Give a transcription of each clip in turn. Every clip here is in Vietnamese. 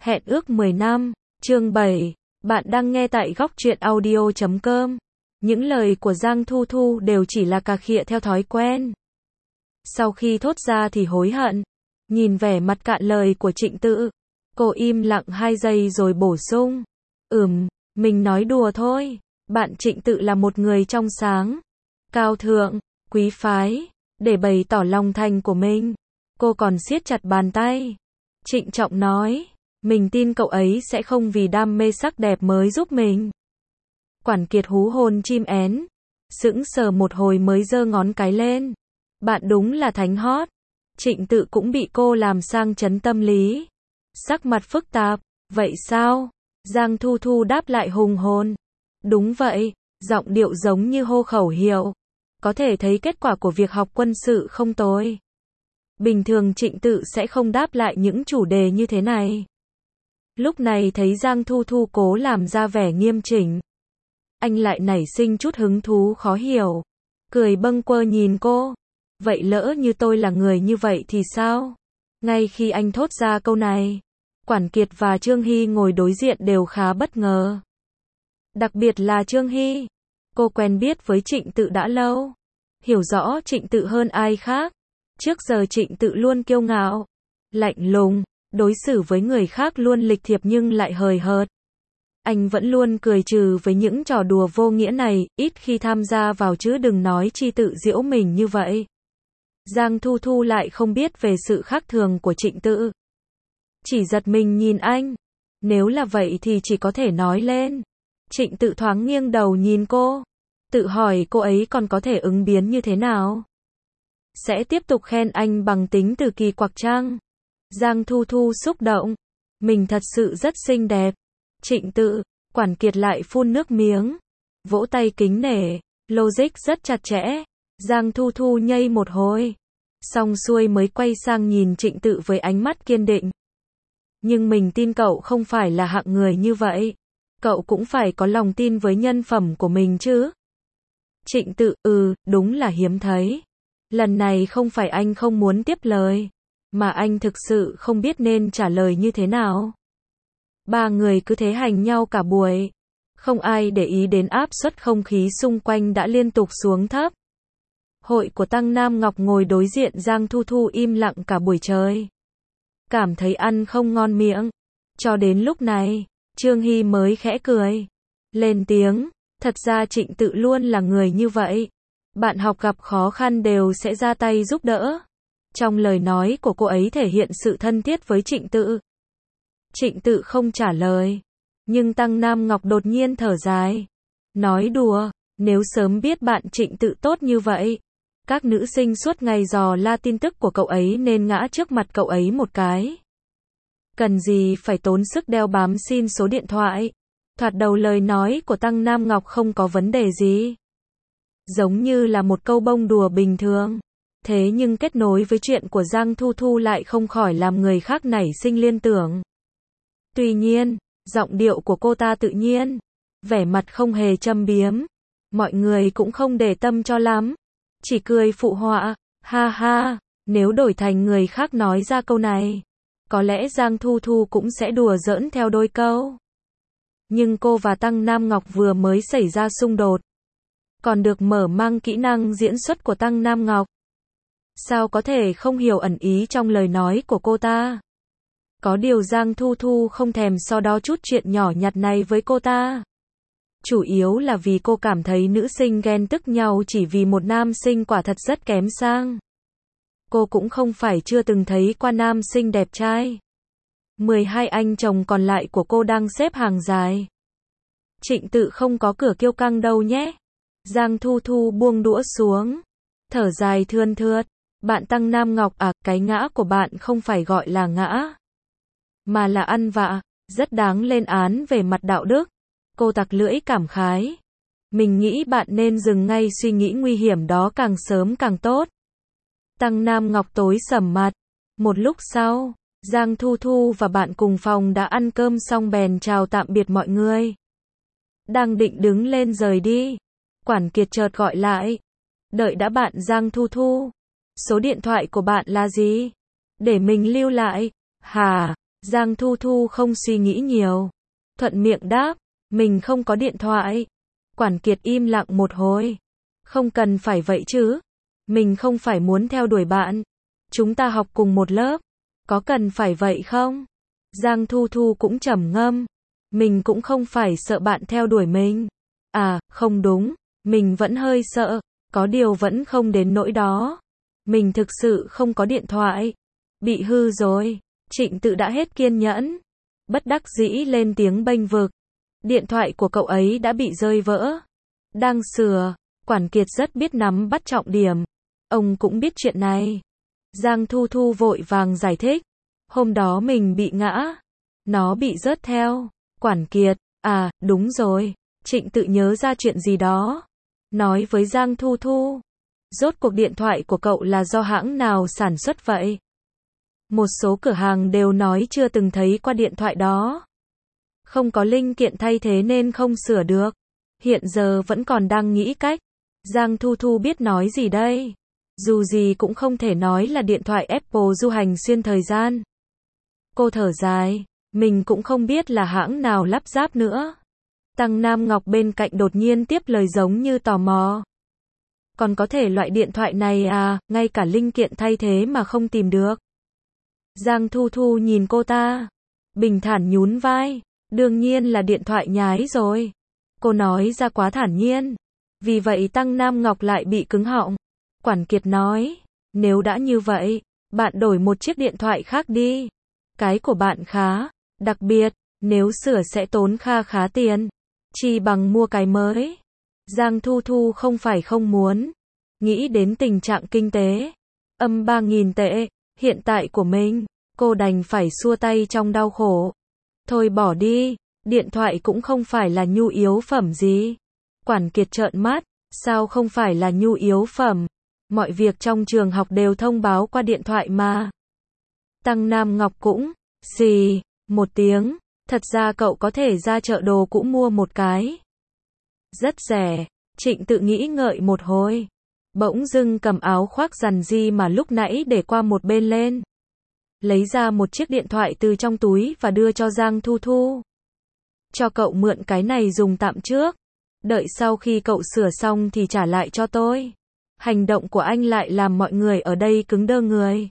Hẹn ước 10 năm, chương 7, bạn đang nghe tại góc truyện audio.com. Những lời của Giang Thu Thu đều chỉ là cà khịa theo thói quen. Sau khi thốt ra thì hối hận. Nhìn vẻ mặt cạn lời của Trịnh Tự, cô im lặng 2 giây rồi bổ sung. Mình nói đùa thôi. Bạn Trịnh Tự là một người trong sáng, cao thượng, quý phái. Để bày tỏ lòng thành của mình, cô còn siết chặt bàn tay, trịnh trọng nói, mình tin cậu ấy sẽ không vì đam mê sắc đẹp mới giúp mình. Quản Kiệt hú hồn chim én, sững sờ một hồi mới giơ ngón cái lên. Bạn đúng là thánh hot. Trịnh Tự cũng bị cô làm sang chấn tâm lý, sắc mặt phức tạp. Vậy sao? Giang Thu Thu đáp lại hùng hồn. Đúng vậy, giọng điệu giống như hô khẩu hiệu. Có thể thấy kết quả của việc học quân sự không tồi. Bình thường Trịnh Tự sẽ không đáp lại những chủ đề như thế này. Lúc này thấy Giang Thu Thu cố làm ra vẻ nghiêm chỉnh, anh lại nảy sinh chút hứng thú khó hiểu. Cười bâng quơ nhìn cô. Vậy lỡ như tôi là người như vậy thì sao? Ngay khi anh thốt ra câu này, Quản Kiệt và Trương Hy ngồi đối diện đều khá bất ngờ. Đặc biệt là Trương Hy. Cô quen biết với Trịnh Tự đã lâu, hiểu rõ Trịnh Tự hơn ai khác. Trước giờ Trịnh Tự luôn kiêu ngạo, lạnh lùng, đối xử với người khác luôn lịch thiệp nhưng lại hời hợt. Anh vẫn luôn cười trừ với những trò đùa vô nghĩa này, ít khi tham gia vào chứ đừng nói chi tự giễu mình như vậy. Giang Thu Thu lại không biết về sự khác thường của Trịnh Tự, chỉ giật mình nhìn anh. Nếu là vậy thì chỉ có thể nói lên. Trịnh Tự thoáng nghiêng đầu nhìn cô, tự hỏi cô ấy còn có thể ứng biến như thế nào. Sẽ tiếp tục khen anh bằng tính từ kỳ quặc chăng? Giang Thu Thu xúc động. Mình thật sự rất xinh đẹp. Trịnh Tự, Quản Kiệt lại phun nước miếng, vỗ tay kính nể, logic rất chặt chẽ. Giang Thu Thu nhây một hồi, xong xuôi mới quay sang nhìn Trịnh Tự với ánh mắt kiên định. Nhưng mình tin cậu không phải là hạng người như vậy. Cậu cũng phải có lòng tin với nhân phẩm của mình chứ. Trịnh Tự, đúng là hiếm thấy. Lần này không phải anh không muốn tiếp lời, mà anh thực sự không biết nên trả lời như thế nào. Ba người cứ thế hành nhau cả buổi. Không ai để ý đến áp suất không khí xung quanh đã liên tục xuống thấp. Hội của Tăng Nam Ngọc ngồi đối diện Giang Thu Thu im lặng cả buổi trời. Cảm thấy ăn không ngon miệng. Cho đến lúc này, Trương Hy mới khẽ cười, lên tiếng, thật ra Trịnh Tự luôn là người như vậy. Bạn học gặp khó khăn đều sẽ ra tay giúp đỡ. Trong lời nói của cô ấy thể hiện sự thân thiết với Trịnh Tự. Trịnh Tự không trả lời, nhưng Tăng Nam Ngọc đột nhiên thở dài. Nói đùa, nếu sớm biết bạn Trịnh Tự tốt như vậy, các nữ sinh suốt ngày dò la tin tức của cậu ấy nên ngã trước mặt cậu ấy một cái. Cần gì phải tốn sức đeo bám xin số điện thoại. Thoạt đầu lời nói của Tăng Nam Ngọc không có vấn đề gì, giống như là một câu bông đùa bình thường. Thế nhưng kết nối với chuyện của Giang Thu Thu lại không khỏi làm người khác nảy sinh liên tưởng. Tuy nhiên, giọng điệu của cô ta tự nhiên, vẻ mặt không hề châm biếm. Mọi người cũng không để tâm cho lắm, chỉ cười phụ họa, ha ha, nếu đổi thành người khác nói ra câu này, có lẽ Giang Thu Thu cũng sẽ đùa giỡn theo đôi câu. Nhưng cô và Tăng Nam Ngọc vừa mới xảy ra xung đột, còn được mở mang kỹ năng diễn xuất của Tăng Nam Ngọc. Sao có thể không hiểu ẩn ý trong lời nói của cô ta? Có điều Giang Thu Thu không thèm so đo chút chuyện nhỏ nhặt này với cô ta. Chủ yếu là vì cô cảm thấy nữ sinh ghen tức nhau chỉ vì một nam sinh quả thật rất kém sang. Cô cũng không phải chưa từng thấy qua nam sinh đẹp trai. 12 anh chồng còn lại của cô đang xếp hàng dài. Trịnh Tự không có cửa kiêu căng đâu nhé. Giang Thu Thu buông đũa xuống, thở dài thườn thượt. Bạn Tăng Nam Ngọc à, cái ngã của bạn không phải gọi là ngã, mà là ăn vạ, rất đáng lên án về mặt đạo đức. Cô tặc lưỡi cảm khái. Mình nghĩ bạn nên dừng ngay suy nghĩ nguy hiểm đó càng sớm càng tốt. Tăng Nam Ngọc tối sầm mặt. Một lúc sau, Giang Thu Thu và bạn cùng phòng đã ăn cơm xong bèn chào tạm biệt mọi người. Đang định đứng lên rời đi, Quản Kiệt chợt gọi lại. Đợi đã bạn Giang Thu Thu. Số điện thoại của bạn là gì? Để mình lưu lại. Hả? Giang Thu Thu không suy nghĩ nhiều. Thuận miệng đáp, mình không có điện thoại. Quản Kiệt im lặng một hồi. Không cần phải vậy chứ. Mình không phải muốn theo đuổi bạn. Chúng ta học cùng một lớp. Có cần phải vậy không? Giang Thu Thu cũng trầm ngâm. Mình cũng không phải sợ bạn theo đuổi mình. À, không đúng. Mình vẫn hơi sợ. Có điều vẫn không đến nỗi đó. Mình thực sự không có điện thoại. Bị hư rồi. Trịnh Tự đã hết kiên nhẫn. Bất đắc dĩ lên tiếng bênh vực. Điện thoại của cậu ấy đã bị rơi vỡ. Đang sửa. Quản Kiệt rất biết nắm bắt trọng điểm. Ông cũng biết chuyện này. Giang Thu Thu vội vàng giải thích. Hôm đó mình bị ngã. Nó bị rớt theo. Quản Kiệt, à, đúng rồi. Trịnh Tự nhớ ra chuyện gì đó. Nói với Giang Thu Thu. Rốt cuộc điện thoại của cậu là do hãng nào sản xuất vậy? Một số cửa hàng đều nói chưa từng thấy qua điện thoại đó. Không có linh kiện thay thế nên không sửa được. Hiện giờ vẫn còn đang nghĩ cách. Giang Thu Thu biết nói gì đây? Dù gì cũng không thể nói là điện thoại Apple du hành xuyên thời gian. Cô thở dài. Mình cũng không biết là hãng nào lắp ráp nữa. Tăng Nam Ngọc bên cạnh đột nhiên tiếp lời giống như tò mò. Còn có thể loại điện thoại này à, ngay cả linh kiện thay thế mà không tìm được. Giang Thu Thu nhìn cô ta. Bình thản nhún vai. Đương nhiên là điện thoại nhái rồi. Cô nói ra quá thản nhiên. Vì vậy Tăng Nam Ngọc lại bị cứng họng. Quản Kiệt nói. Nếu đã như vậy, bạn đổi một chiếc điện thoại khác đi. Cái của bạn khá. Đặc biệt, nếu sửa sẽ tốn kha khá tiền. Chi bằng mua cái mới. Giang Thu Thu không phải không muốn. Nghĩ đến tình trạng kinh tế. 3.000 tệ. Hiện tại của mình. Cô đành phải xua tay trong đau khổ. Thôi bỏ đi. Điện thoại cũng không phải là nhu yếu phẩm gì. Quản Kiệt trợn mắt. Sao không phải là nhu yếu phẩm? Mọi việc trong trường học đều thông báo qua điện thoại mà. Tăng Nam Ngọc cũng xì một tiếng. Thật ra cậu có thể ra chợ đồ cũ mua một cái. Rất rẻ. Trịnh Tự nghĩ ngợi một hồi. Bỗng dưng cầm áo khoác rằn di mà lúc nãy để qua một bên lên. Lấy ra một chiếc điện thoại từ trong túi và đưa cho Giang Thu Thu. Cho cậu mượn cái này dùng tạm trước. Đợi sau khi cậu sửa xong thì trả lại cho tôi. Hành động của anh lại làm mọi người ở đây cứng đơ người.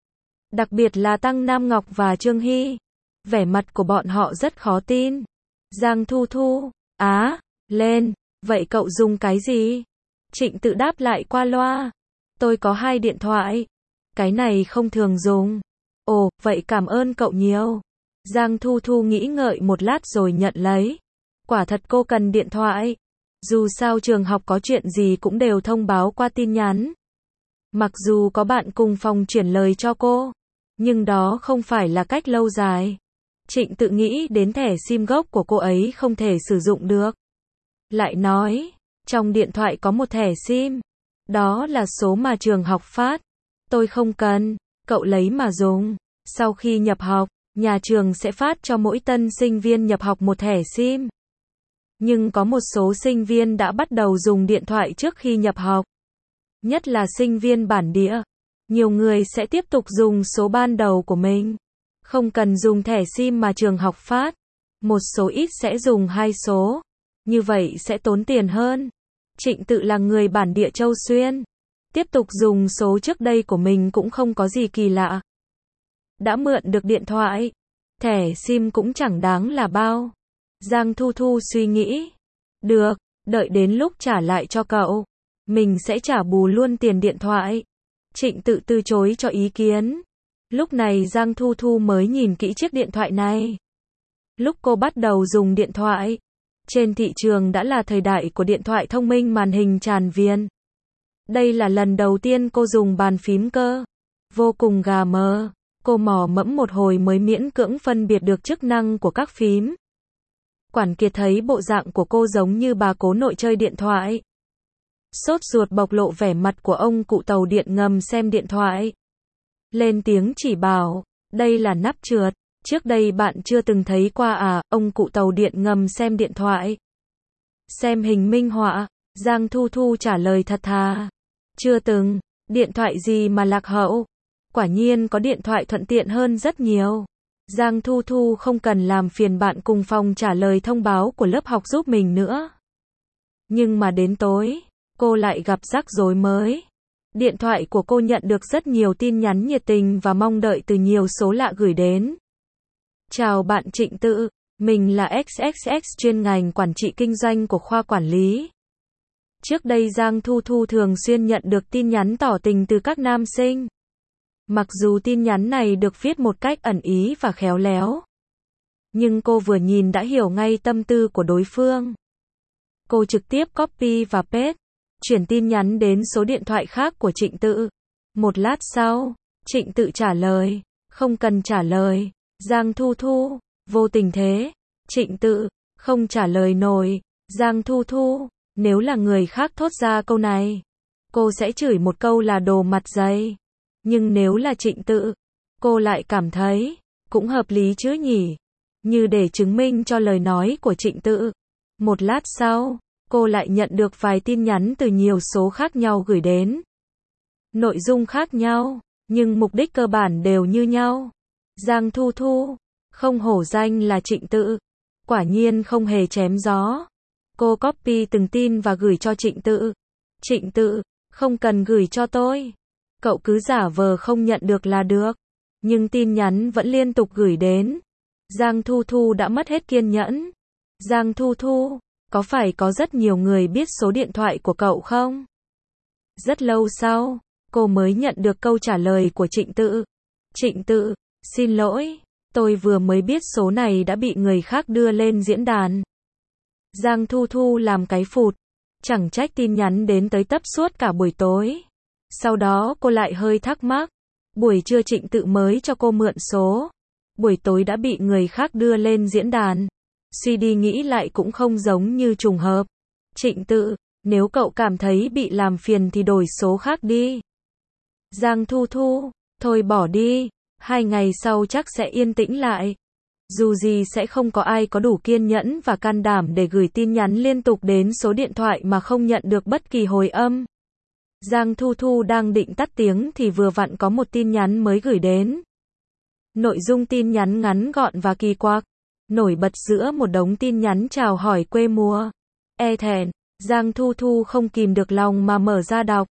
Đặc biệt là Tăng Nam Ngọc và Trương Hy. Vẻ mặt của bọn họ rất khó tin. Giang Thu Thu, á, lên, vậy cậu dùng cái gì? Trịnh Tự đáp lại qua loa. Tôi có 2 điện thoại. Cái này không thường dùng. Ồ, vậy cảm ơn cậu nhiều. Giang Thu Thu nghĩ ngợi một lát rồi nhận lấy. Quả thật cô cần điện thoại. Dù sao trường học có chuyện gì cũng đều thông báo qua tin nhắn. Mặc dù có bạn cùng phòng chuyển lời cho cô, nhưng đó không phải là cách lâu dài. Trịnh Tự nghĩ đến thẻ SIM gốc của cô ấy không thể sử dụng được. Lại nói, trong điện thoại có một thẻ SIM. Đó là số mà trường học phát. Tôi không cần, cậu lấy mà dùng. Sau khi nhập học, nhà trường sẽ phát cho mỗi tân sinh viên nhập học một thẻ SIM. Nhưng có một số sinh viên đã bắt đầu dùng điện thoại trước khi nhập học. Nhất là sinh viên bản địa. Nhiều người sẽ tiếp tục dùng số ban đầu của mình. Không cần dùng thẻ SIM mà trường học phát. Một số ít sẽ dùng 2 số. Như vậy sẽ tốn tiền hơn. Trịnh Tự là người bản địa Châu Xuyên. Tiếp tục dùng số trước đây của mình cũng không có gì kỳ lạ. Đã mượn được điện thoại. Thẻ SIM cũng chẳng đáng là bao. Giang Thu Thu suy nghĩ. Được, đợi đến lúc trả lại cho cậu. Mình sẽ trả bù luôn tiền điện thoại. Trịnh Tự từ chối cho ý kiến. Lúc này Giang Thu Thu mới nhìn kỹ chiếc điện thoại này. Lúc cô bắt đầu dùng điện thoại, trên thị trường đã là thời đại của điện thoại thông minh màn hình tràn viền. Đây là lần đầu tiên cô dùng bàn phím cơ. Vô cùng gà mờ. Cô mò mẫm một hồi mới miễn cưỡng phân biệt được chức năng của các phím. Quản Kiệt thấy bộ dạng của cô giống như bà cố nội chơi điện thoại. Sốt ruột bộc lộ vẻ mặt của ông cụ tàu điện ngầm xem điện thoại. Lên tiếng chỉ bảo, đây là nắp trượt. Trước đây bạn chưa từng thấy qua à, ông cụ tàu điện ngầm xem điện thoại. Xem hình minh họa, Giang Thu Thu trả lời thật thà. Chưa từng, điện thoại gì mà lạc hậu. Quả nhiên có điện thoại thuận tiện hơn rất nhiều. Giang Thu Thu không cần làm phiền bạn cùng phòng trả lời thông báo của lớp học giúp mình nữa. Nhưng mà đến tối, cô lại gặp rắc rối mới. Điện thoại của cô nhận được rất nhiều tin nhắn nhiệt tình và mong đợi từ nhiều số lạ gửi đến. Chào bạn Trịnh Tự, mình là XXX chuyên ngành quản trị kinh doanh của khoa quản lý. Trước đây Giang Thu Thu thường xuyên nhận được tin nhắn tỏ tình từ các nam sinh. Mặc dù tin nhắn này được viết một cách ẩn ý và khéo léo, nhưng cô vừa nhìn đã hiểu ngay tâm tư của đối phương. Cô trực tiếp copy và paste, chuyển tin nhắn đến số điện thoại khác của Trịnh Tự. Một lát sau, Trịnh Tự trả lời, không cần trả lời. Giang Thu Thu, vô tình thế. Trịnh Tự, không trả lời nổi. Giang Thu Thu, nếu là người khác thốt ra câu này, cô sẽ chửi một câu là đồ mặt dày. Nhưng nếu là Trịnh Tự, cô lại cảm thấy, cũng hợp lý chứ nhỉ. Như để chứng minh cho lời nói của Trịnh Tự. Một lát sau, cô lại nhận được vài tin nhắn từ nhiều số khác nhau gửi đến. Nội dung khác nhau, nhưng mục đích cơ bản đều như nhau. Giang Thu Thu, không hổ danh là Trịnh Tự. Quả nhiên không hề chém gió. Cô copy từng tin và gửi cho Trịnh Tự. Trịnh Tự, không cần gửi cho tôi. Cậu cứ giả vờ không nhận được là được. Nhưng tin nhắn vẫn liên tục gửi đến. Giang Thu Thu đã mất hết kiên nhẫn. Giang Thu Thu, có phải có rất nhiều người biết số điện thoại của cậu không? Rất lâu sau, cô mới nhận được câu trả lời của Trịnh Tự. Trịnh Tự, xin lỗi, tôi vừa mới biết số này đã bị người khác đưa lên diễn đàn. Giang Thu Thu làm cái phụt, chẳng trách tin nhắn đến tới tấp suốt cả buổi tối. Sau đó cô lại hơi thắc mắc, buổi trưa Trịnh Tự mới cho cô mượn số, buổi tối đã bị người khác đưa lên diễn đàn. Suy đi nghĩ lại cũng không giống như trùng hợp. Trịnh Tự, nếu cậu cảm thấy bị làm phiền thì đổi số khác đi. Giang Thu Thu, thôi bỏ đi, 2 ngày sau chắc sẽ yên tĩnh lại. Dù gì sẽ không có ai có đủ kiên nhẫn và can đảm để gửi tin nhắn liên tục đến số điện thoại mà không nhận được bất kỳ hồi âm. Giang Thu Thu đang định tắt tiếng thì vừa vặn có một tin nhắn mới gửi đến. Nội dung tin nhắn ngắn gọn và kỳ quặc, nổi bật giữa một đống tin nhắn chào hỏi quê mùa. E thẹn, Giang Thu Thu không kìm được lòng mà mở ra đọc.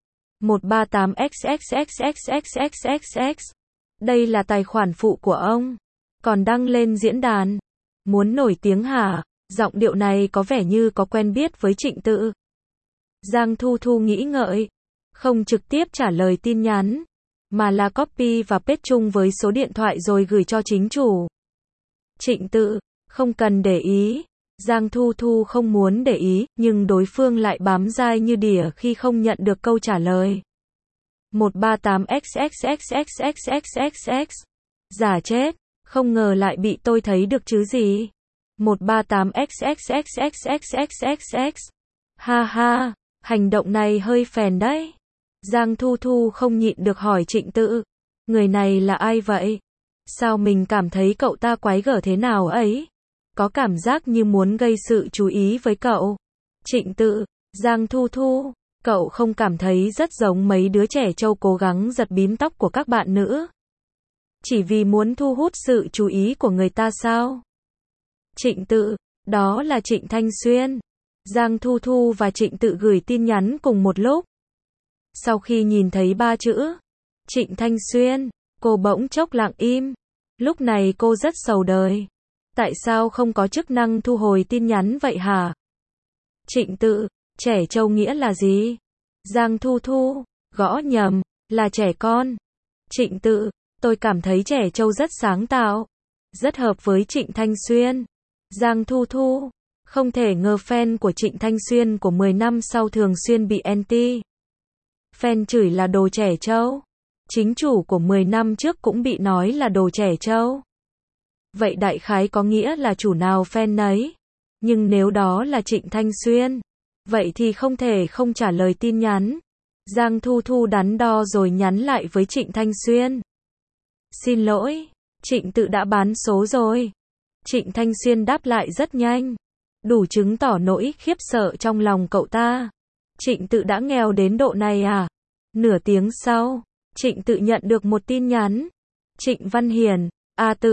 138XXXXXXXX. Đây là tài khoản phụ của ông. Còn đăng lên diễn đàn. Muốn nổi tiếng hả? Giọng điệu này có vẻ như có quen biết với Trịnh Tự. Giang Thu Thu nghĩ ngợi. Không trực tiếp trả lời tin nhắn, mà là copy và paste chung với số điện thoại rồi gửi cho chính chủ. Trịnh Tự, không cần để ý. Giang Thu Thu không muốn để ý, nhưng đối phương lại bám dai như đỉa khi không nhận được câu trả lời. 138XXXXXXXX. Giả chết, không ngờ lại bị tôi thấy được chứ gì. 138XXXXXXXX. Ha ha, hành động này hơi phèn đấy. Giang Thu Thu không nhịn được hỏi Trịnh Tự, người này là ai vậy? Sao mình cảm thấy cậu ta quái gở thế nào ấy? Có cảm giác như muốn gây sự chú ý với cậu. Trịnh Tự, Giang Thu Thu, cậu không cảm thấy rất giống mấy đứa trẻ trâu cố gắng giật bím tóc của các bạn nữ? Chỉ vì muốn thu hút sự chú ý của người ta sao? Trịnh Tự, đó là Trịnh Thanh Xuyên. Giang Thu Thu và Trịnh Tự gửi tin nhắn cùng một lúc. Sau khi nhìn thấy 3 chữ Trịnh Thanh Xuyên, cô bỗng chốc lặng im. Lúc này cô rất sầu đời. Tại sao không có chức năng thu hồi tin nhắn vậy hả? Trịnh Tự, trẻ trâu nghĩa là gì? Giang Thu Thu, gõ nhầm, là trẻ con. Trịnh Tự, tôi cảm thấy trẻ trâu rất sáng tạo, rất hợp với Trịnh Thanh Xuyên. Giang Thu Thu, không thể ngờ fan của Trịnh Thanh Xuyên của 10 năm sau thường xuyên bị anti. Fan chửi là đồ trẻ trâu. Chính chủ của 10 năm trước cũng bị nói là đồ trẻ trâu. Vậy đại khái có nghĩa là chủ nào fan nấy. Nhưng nếu đó là Trịnh Thanh Xuyên, vậy thì không thể không trả lời tin nhắn. Giang Thu Thu đắn đo rồi nhắn lại với Trịnh Thanh Xuyên. Xin lỗi, Trịnh Tự đã bán số rồi. Trịnh Thanh Xuyên đáp lại rất nhanh, đủ chứng tỏ nỗi khiếp sợ trong lòng cậu ta. Trịnh Tự đã nghèo đến độ này à? Nửa tiếng sau, Trịnh Tự nhận được một tin nhắn. Trịnh Văn Hiền, Tự,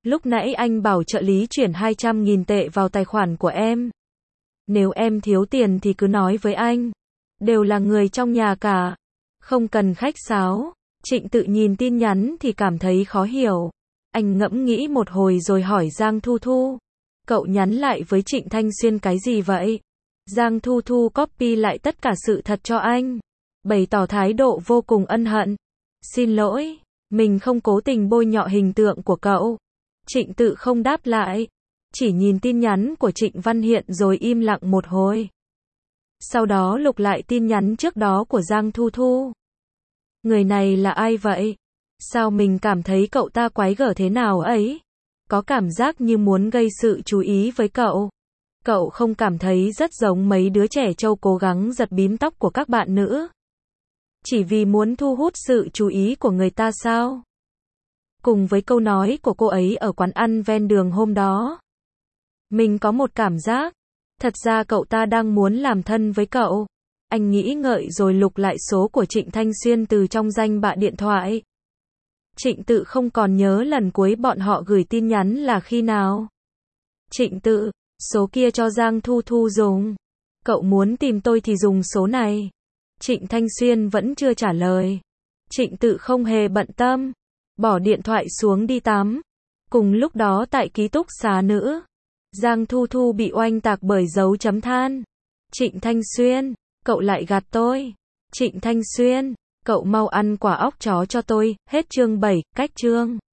Lúc nãy anh bảo trợ lý chuyển 200.000 tệ vào tài khoản của em. Nếu em thiếu tiền thì cứ nói với anh. Đều là người trong nhà cả. Không cần khách sáo. Trịnh Tự nhìn tin nhắn thì cảm thấy khó hiểu. Anh ngẫm nghĩ một hồi rồi hỏi Giang Thu Thu. Cậu nhắn lại với Trịnh Thanh Xuyên cái gì vậy? Giang Thu Thu copy lại tất cả sự thật cho anh. Bày tỏ thái độ vô cùng ân hận. Xin lỗi, mình không cố tình bôi nhọ hình tượng của cậu. Trịnh Tự không đáp lại. Chỉ nhìn tin nhắn của Trịnh Văn Hiện rồi im lặng một hồi. Sau đó lục lại tin nhắn trước đó của Giang Thu Thu. Người này là ai vậy? Sao mình cảm thấy cậu ta quái gở thế nào ấy? Có cảm giác như muốn gây sự chú ý với cậu. Cậu không cảm thấy rất giống mấy đứa trẻ trâu cố gắng giật bím tóc của các bạn nữ? Chỉ vì muốn thu hút sự chú ý của người ta sao? Cùng với câu nói của cô ấy ở quán ăn ven đường hôm đó. Mình có một cảm giác. Thật ra cậu ta đang muốn làm thân với cậu. Anh nghĩ ngợi rồi lục lại số của Trịnh Thanh Xuyên từ trong danh bạ điện thoại. Trịnh Tự không còn nhớ lần cuối bọn họ gửi tin nhắn là khi nào. Trịnh Tự, số kia cho Giang Thu Thu dùng. Cậu muốn tìm tôi thì dùng số này. Trịnh Thanh Xuyên vẫn chưa trả lời. Trịnh Tự không hề bận tâm. Bỏ điện thoại xuống đi tắm. Cùng lúc đó tại ký túc xá nữ. Giang Thu Thu bị oanh tạc bởi dấu chấm than. Trịnh Thanh Xuyên, cậu lại gạt tôi. Trịnh Thanh Xuyên, cậu mau ăn quả óc chó cho tôi. Hết chương 7, cách chương.